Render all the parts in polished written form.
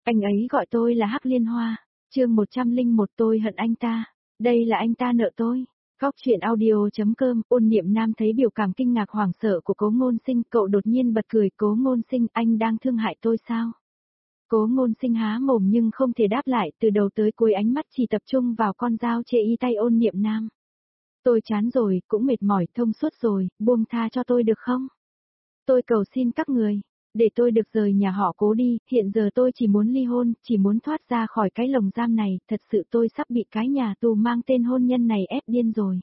Anh ấy gọi tôi là Hắc Liên Hoa. Chương 101 tôi hận anh ta. Đây là anh ta nợ tôi. Góc truyện audio.com. Ôn Niệm Nam thấy biểu cảm kinh ngạc hoảng sợ của Cố Ngôn Sinh, cậu đột nhiên bật cười. Cố Ngôn Sinh, anh đang thương hại tôi sao? Cố Ngôn Sinh há mồm nhưng không thể đáp lại, từ đầu tới cuối ánh mắt chỉ tập trung vào con dao chê y tay Ôn Niệm Nam. Tôi chán rồi, cũng mệt mỏi, thông suốt rồi, buông tha cho tôi được không? Tôi cầu xin các người, để tôi được rời nhà họ Cố đi, hiện giờ tôi chỉ muốn ly hôn, chỉ muốn thoát ra khỏi cái lồng giam này, thật sự tôi sắp bị cái nhà tù mang tên hôn nhân này ép điên rồi.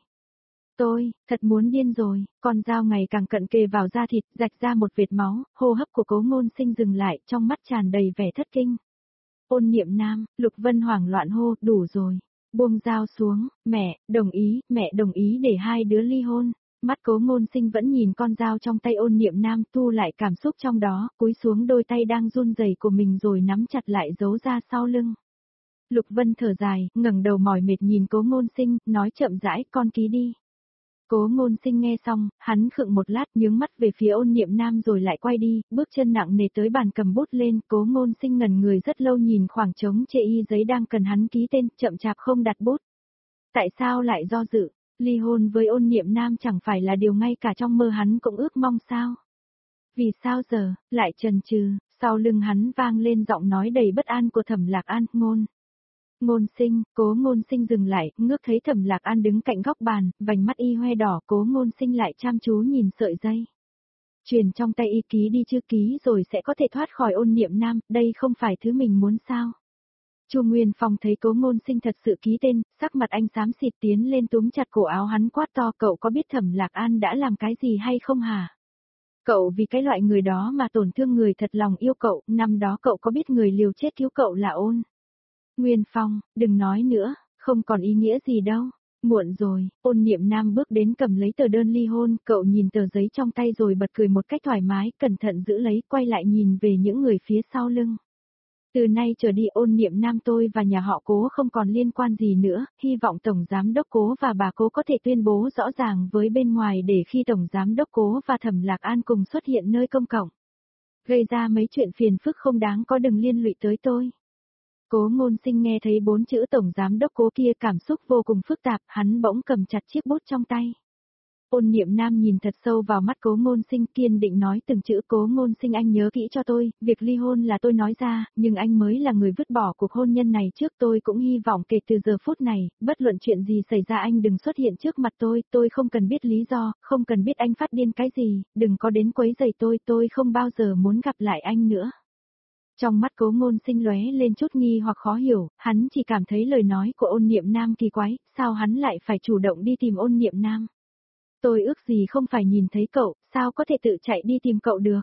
Tôi, thật muốn điên rồi, con dao ngày càng cận kề vào da thịt, rạch ra một vệt máu, hô hấp của Cố Ngôn Sinh dừng lại, trong mắt tràn đầy vẻ thất kinh. Ôn Niệm Nam, Lục Vân hoảng loạn hô, đủ rồi. Buông dao xuống, mẹ đồng ý để hai đứa ly hôn. Mắt Cố Ngôn Sinh vẫn nhìn con dao trong tay Ôn Niệm Nam, thu lại cảm xúc trong đó, cúi xuống đôi tay đang run rẩy của mình rồi nắm chặt lại giấu ra sau lưng. Lục Vân thở dài, ngẩng đầu mỏi mệt nhìn Cố Ngôn Sinh, nói chậm rãi, con ký đi. Cố Ngôn Sinh nghe xong, hắn khựng một lát, nhướng mắt về phía Ôn Niệm Nam rồi lại quay đi, bước chân nặng nề tới bàn cầm bút lên. Cố Ngôn Sinh ngẩn người rất lâu nhìn khoảng trống chê y giấy đang cần hắn ký tên, chậm chạp không đặt bút. Tại sao lại do dự? Ly hôn với Ôn Niệm Nam chẳng phải là điều ngay cả trong mơ hắn cũng ước mong sao? Vì sao giờ, lại chần chừ? Sau lưng hắn vang lên giọng nói đầy bất an của Thẩm Lạc An, Ngôn Sinh. Cố Ngôn Sinh dừng lại, ngước thấy Thẩm Lạc An đứng cạnh góc bàn, vành mắt y hoe đỏ. Cố Ngôn Sinh lại chăm chú nhìn sợi dây. Truyền trong tay y, ký đi, chưa ký rồi sẽ có thể thoát khỏi Ôn Niệm Nam, đây không phải thứ mình muốn sao? Chu Nguyên Phong thấy Cố Ngôn Sinh thật sự ký tên, sắc mặt anh xám xịt tiến lên túm chặt cổ áo hắn quát to, cậu có biết Thẩm Lạc An đã làm cái gì hay không hả? Cậu vì cái loại người đó mà tổn thương người thật lòng yêu cậu, năm đó cậu có biết người liều chết cứu cậu là Ôn? Nguyên Phong, đừng nói nữa, không còn ý nghĩa gì đâu. Muộn rồi. Ôn Niệm Nam bước đến cầm lấy tờ đơn ly hôn, cậu nhìn tờ giấy trong tay rồi bật cười một cách thoải mái, cẩn thận giữ lấy, quay lại nhìn về những người phía sau lưng. Từ nay trở đi Ôn Niệm Nam tôi và nhà họ Cố không còn liên quan gì nữa, hy vọng Tổng Giám Đốc Cố và bà Cố có thể tuyên bố rõ ràng với bên ngoài để khi Tổng Giám Đốc Cố và Thẩm Lạc An cùng xuất hiện nơi công cộng. Gây ra mấy chuyện phiền phức không đáng có đừng liên lụy tới tôi. Cố Ngôn Sinh nghe thấy 4 chữ Tổng Giám Đốc Cố kia cảm xúc vô cùng phức tạp, hắn bỗng cầm chặt chiếc bút trong tay. Ôn Niệm Nam nhìn thật sâu vào mắt Cố Ngôn Sinh, kiên định nói từng chữ. Cố Ngôn Sinh, anh nhớ kỹ cho tôi, việc ly hôn là tôi nói ra, nhưng anh mới là người vứt bỏ cuộc hôn nhân này trước. Tôi cũng hy vọng kể từ giờ phút này, bất luận chuyện gì xảy ra anh đừng xuất hiện trước mặt tôi không cần biết lý do, không cần biết anh phát điên cái gì, đừng có đến quấy rầy tôi không bao giờ muốn gặp lại anh nữa. Trong mắt Cố Ngôn Sinh lóe lên chút nghi hoặc khó hiểu, hắn chỉ cảm thấy lời nói của Ôn Niệm Nam kỳ quái, sao hắn lại phải chủ động đi tìm Ôn Niệm Nam? Tôi ước gì không phải nhìn thấy cậu, sao có thể tự chạy đi tìm cậu được?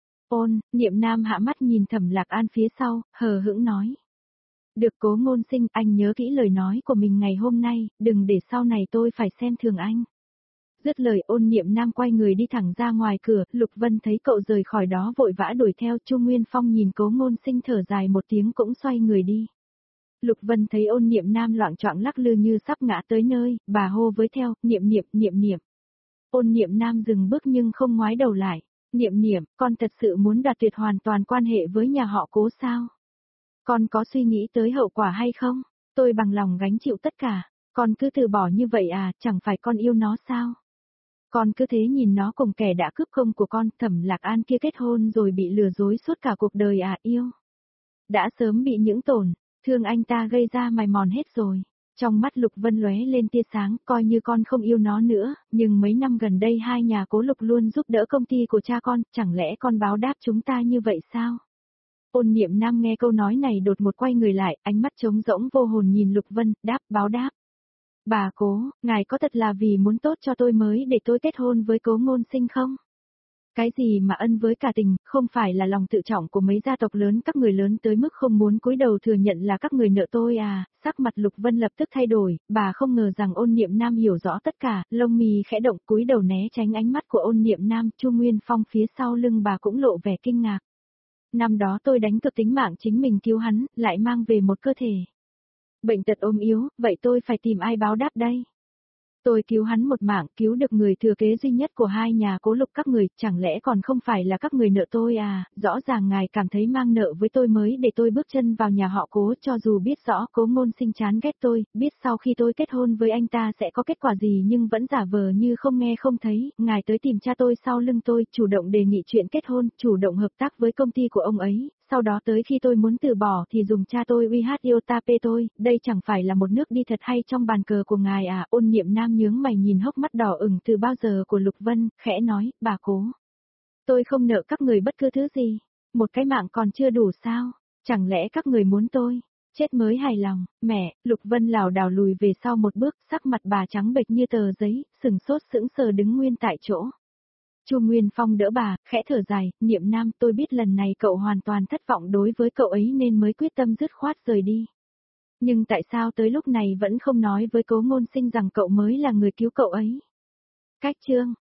Ôn Niệm Nam hạ mắt nhìn Thẩm Lạc An phía sau, hờ hững nói. Được Cố Ngôn Sinh, anh nhớ kỹ lời nói của mình ngày hôm nay, đừng để sau này tôi phải xem thường anh. Dứt lời Ôn Niệm Nam quay người đi thẳng ra ngoài cửa, Lục Vân thấy cậu rời khỏi đó vội vã đuổi theo. Chu Nguyên Phong nhìn Cố Ngôn Sinh thở dài một tiếng cũng xoay người đi. Lục Vân thấy Ôn Niệm Nam loạng choạng lắc lư như sắp ngã tới nơi, bà hô với theo, niệm. Ôn Niệm Nam dừng bước nhưng không ngoái đầu lại. Niệm, con thật sự muốn đoạt tuyệt hoàn toàn quan hệ với nhà họ Cố sao? Con có suy nghĩ tới hậu quả hay không? Tôi bằng lòng gánh chịu tất cả. Con cứ từ bỏ như vậy à, chẳng phải con yêu nó sao? Con cứ thế nhìn nó cùng kẻ đã cướp công của con. Thẩm Lạc An kia kết hôn rồi bị lừa dối suốt cả cuộc đời à, yêu. Đã sớm bị những tổn thương anh ta gây ra mài mòn hết rồi. Trong mắt Lục Vân lóe lên tia sáng, coi như con không yêu nó nữa, nhưng mấy năm gần đây hai nhà Cố Lục luôn giúp đỡ công ty của cha con, chẳng lẽ con báo đáp chúng ta như vậy sao? Ôn Niệm Nam nghe câu nói này đột một quay người lại, ánh mắt trống rỗng vô hồn nhìn Lục Vân, đáp, báo đáp. Bà Cố, ngài có thật là vì muốn tốt cho tôi mới để tôi kết hôn với Cố Ngôn Sinh không? Cái gì mà ân với cả tình, không phải là lòng tự trọng của mấy gia tộc lớn, các người lớn tới mức không muốn cúi đầu thừa nhận là các người nợ tôi à? Sắc mặt Lục Vân lập tức thay đổi, bà không ngờ rằng Ôn Niệm Nam hiểu rõ tất cả, lông mì khẽ động, cúi đầu né tránh ánh mắt của Ôn Niệm Nam. Chu Nguyên Phong phía sau lưng bà cũng lộ vẻ kinh ngạc. Năm đó tôi đánh cược tính mạng chính mình cứu hắn, lại mang về một cơ thể bệnh tật ốm yếu, vậy tôi phải tìm ai báo đáp đây? Tôi cứu hắn một mạng, cứu được người thừa kế duy nhất của hai nhà Cố Lục các người, chẳng lẽ còn không phải là các người nợ tôi à, rõ ràng ngài cảm thấy mang nợ với tôi mới để tôi bước chân vào nhà họ Cố, cho dù biết rõ Cố Ngôn Sinh chán ghét tôi, biết sau khi tôi kết hôn với anh ta sẽ có kết quả gì nhưng vẫn giả vờ như không nghe không thấy, ngài tới tìm cha tôi sau lưng tôi, chủ động đề nghị chuyện kết hôn, chủ động hợp tác với công ty của ông ấy. Sau đó tới khi tôi muốn từ bỏ thì dùng cha tôi uy hát yêu ta pê tôi, đây chẳng phải là một nước đi thật hay trong bàn cờ của ngài à, Ôn Niệm Nam nhướng mày nhìn hốc mắt đỏ ửng từ bao giờ của Lục Vân, khẽ nói, bà Cố. Tôi không nợ các người bất cứ thứ gì, một cái mạng còn chưa đủ sao, chẳng lẽ các người muốn tôi chết mới hài lòng, mẹ, Lục Vân lảo đảo lùi về sau một bước, sắc mặt bà trắng bệch như tờ giấy, sừng sốt sững sờ đứng nguyên tại chỗ. Chu Nguyên Phong đỡ bà, khẽ thở dài, Niệm Nam, tôi biết lần này cậu hoàn toàn thất vọng đối với cậu ấy nên mới quyết tâm dứt khoát rời đi. Nhưng tại sao tới lúc này vẫn không nói với Cố Ngôn Sinh rằng cậu mới là người cứu cậu ấy? Cách chương